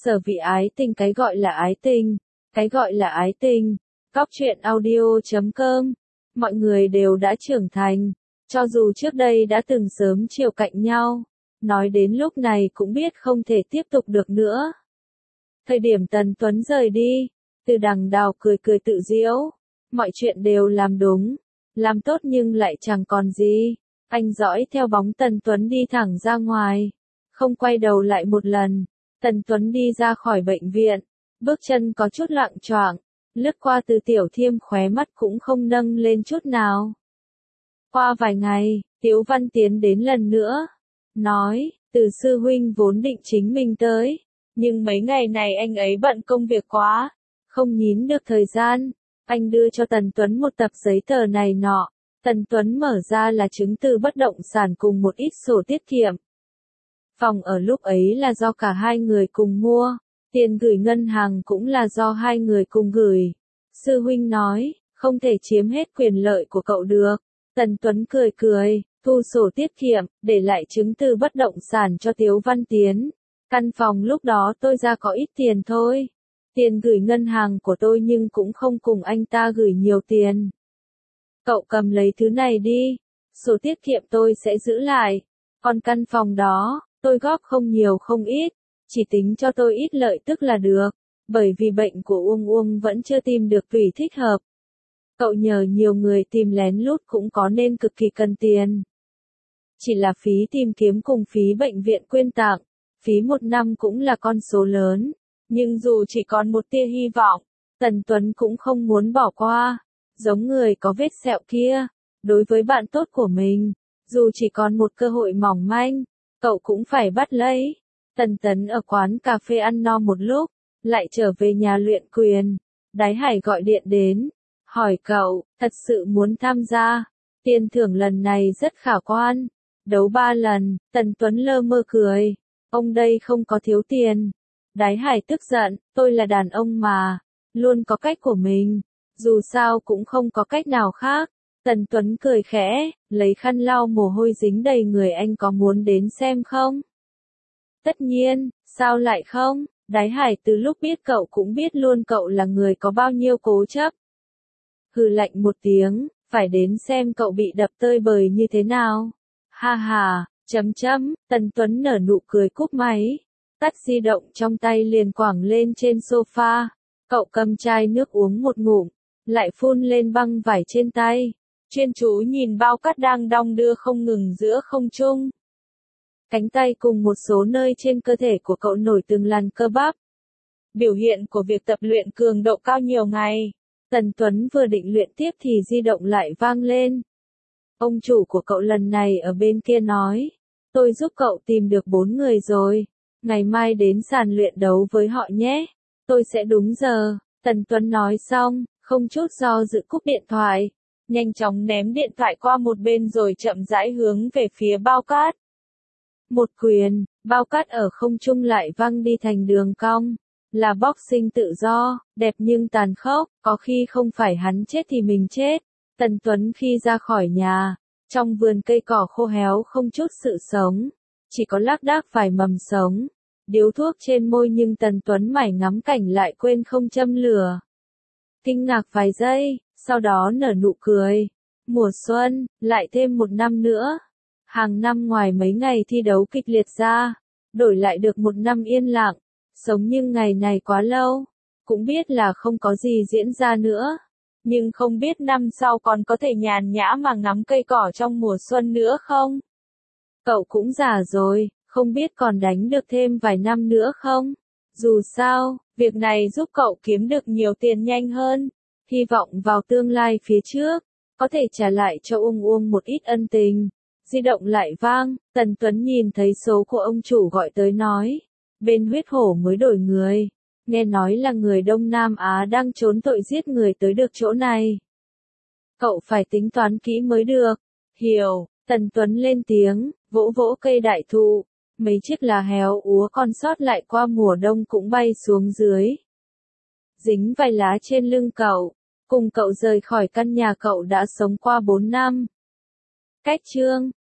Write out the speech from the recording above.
Sở vị ái tình, cái gọi là ái tình, cái gọi là ái tình. Góc truyện audio.com. Mọi người đều đã trưởng thành, cho dù trước đây đã từng sớm chiều cạnh nhau, nói đến lúc này cũng biết không thể tiếp tục được nữa. Thời điểm Tần Tuấn rời đi, Từ Đằng Đào cười cười tự giễu, mọi chuyện đều làm đúng, làm tốt nhưng lại chẳng còn gì. Anh dõi theo bóng Tần Tuấn đi thẳng ra ngoài, không quay đầu lại một lần. Tần Tuấn đi ra khỏi bệnh viện, bước chân có chút loạng choạng, lướt qua Từ Tiểu Thiêm, khóe mắt cũng không nâng lên chút nào. Qua vài ngày, Tiếu Văn tiến đến lần nữa, nói, Từ sư huynh vốn định chính mình tới, nhưng mấy ngày này anh ấy bận công việc quá, không nhín được thời gian. Anh đưa cho Tần Tuấn một tập giấy tờ này nọ. Tần Tuấn mở ra là chứng từ bất động sản cùng một ít sổ tiết kiệm. Phòng ở lúc ấy là do cả hai người cùng mua, tiền gửi ngân hàng cũng là do hai người cùng gửi. Sư huynh nói, không thể chiếm hết quyền lợi của cậu được. Tần Tuấn cười cười, thu sổ tiết kiệm, để lại chứng từ bất động sản cho Tiếu Văn Tiến. Căn phòng lúc đó tôi ra có ít tiền thôi. Tiền gửi ngân hàng của tôi nhưng cũng không cùng anh ta gửi nhiều tiền. Cậu cầm lấy thứ này đi, sổ tiết kiệm tôi sẽ giữ lại. Còn căn phòng đó, tôi góp không nhiều không ít, chỉ tính cho tôi ít lợi tức là được, bởi vì bệnh của Uông Uông vẫn chưa tìm được tùy thích hợp. Cậu nhờ nhiều người tìm lén lút cũng có nên cực kỳ cần tiền. Chỉ là phí tìm kiếm cùng phí bệnh viện quyên tặng, phí một năm cũng là con số lớn, nhưng dù chỉ còn một tia hy vọng, Tần Tuấn cũng không muốn bỏ qua. Giống người có vết sẹo kia, đối với bạn tốt của mình, dù chỉ còn một cơ hội mỏng manh, cậu cũng phải bắt lấy. Tần Tấn ở quán cà phê ăn no một lúc, lại trở về nhà luyện quyền. Đái Hải gọi điện đến, hỏi cậu, thật sự muốn tham gia, tiền thưởng lần này rất khả quan, đấu 3 lần. Tần Tuấn lơ mơ cười, ông đây không có thiếu tiền. Đái Hải tức giận, tôi là đàn ông mà, luôn có cách của mình. Dù sao cũng không có cách nào khác. Tần Tuấn cười khẽ, lấy khăn lau mồ hôi dính đầy người, anh có muốn đến xem không? Tất nhiên, sao lại không? Đái Hải từ lúc biết cậu cũng biết luôn cậu là người có bao nhiêu cố chấp. Hừ lạnh một tiếng, phải đến xem cậu bị đập tơi bời như thế nào. Ha ha, Tần Tuấn nở nụ cười cúp máy, tắt di động trong tay liền quẳng lên trên sofa. Cậu cầm chai nước uống một ngụm, lại phun lên băng vải trên tay, chuyên chú nhìn bao cát đang đong đưa không ngừng giữa không trung. Cánh tay cùng một số nơi trên cơ thể của cậu nổi từng làn cơ bắp. Biểu hiện của việc tập luyện cường độ cao nhiều ngày. Tần Tuấn vừa định luyện tiếp thì di động lại vang lên. Ông chủ của cậu lần này ở bên kia nói, tôi giúp cậu tìm được 4 người rồi, ngày mai đến sàn luyện đấu với họ nhé, tôi sẽ đúng giờ. Tần Tuấn nói xong, không chút do dự cúp điện thoại, nhanh chóng ném điện thoại qua một bên rồi chậm rãi hướng về phía bao cát. Một quyền, bao cát ở không trung lại văng đi thành đường cong, là boxing tự do, đẹp nhưng tàn khốc, có khi không phải hắn chết thì mình chết. Tần Tuấn khi ra khỏi nhà, trong vườn cây cỏ khô héo không chút sự sống, chỉ có lác đác vài mầm sống, điếu thuốc trên môi, nhưng Tần Tuấn mải ngắm cảnh lại quên không châm lửa. Kinh ngạc vài giây, sau đó nở nụ cười. Mùa xuân, lại thêm một năm nữa. Hàng năm ngoài mấy ngày thi đấu kịch liệt ra, đổi lại được một năm yên lặng. Sống nhưng ngày này quá lâu, cũng biết là không có gì diễn ra nữa. Nhưng không biết năm sau còn có thể nhàn nhã mà ngắm cây cỏ trong mùa xuân nữa không? Cậu cũng già rồi, không biết còn đánh được thêm vài năm nữa không? Dù sao, việc này giúp cậu kiếm được nhiều tiền nhanh hơn, hy vọng vào tương lai phía trước, có thể trả lại cho Uông Uông một ít ân tình. Di động lại vang, Tần Tuấn nhìn thấy số của ông chủ gọi tới nói, bên huyết hổ mới đổi người, nghe nói là người Đông Nam Á đang trốn tội giết người tới được chỗ này. Cậu phải tính toán kỹ mới được. Hiểu, Tần Tuấn lên tiếng, vỗ vỗ cây đại thụ. Mấy chiếc lá héo úa còn sót lại qua mùa đông cũng bay xuống dưới, dính vài lá trên lưng cậu. Cùng cậu rời khỏi căn nhà cậu đã sống qua 4 năm. Cách chương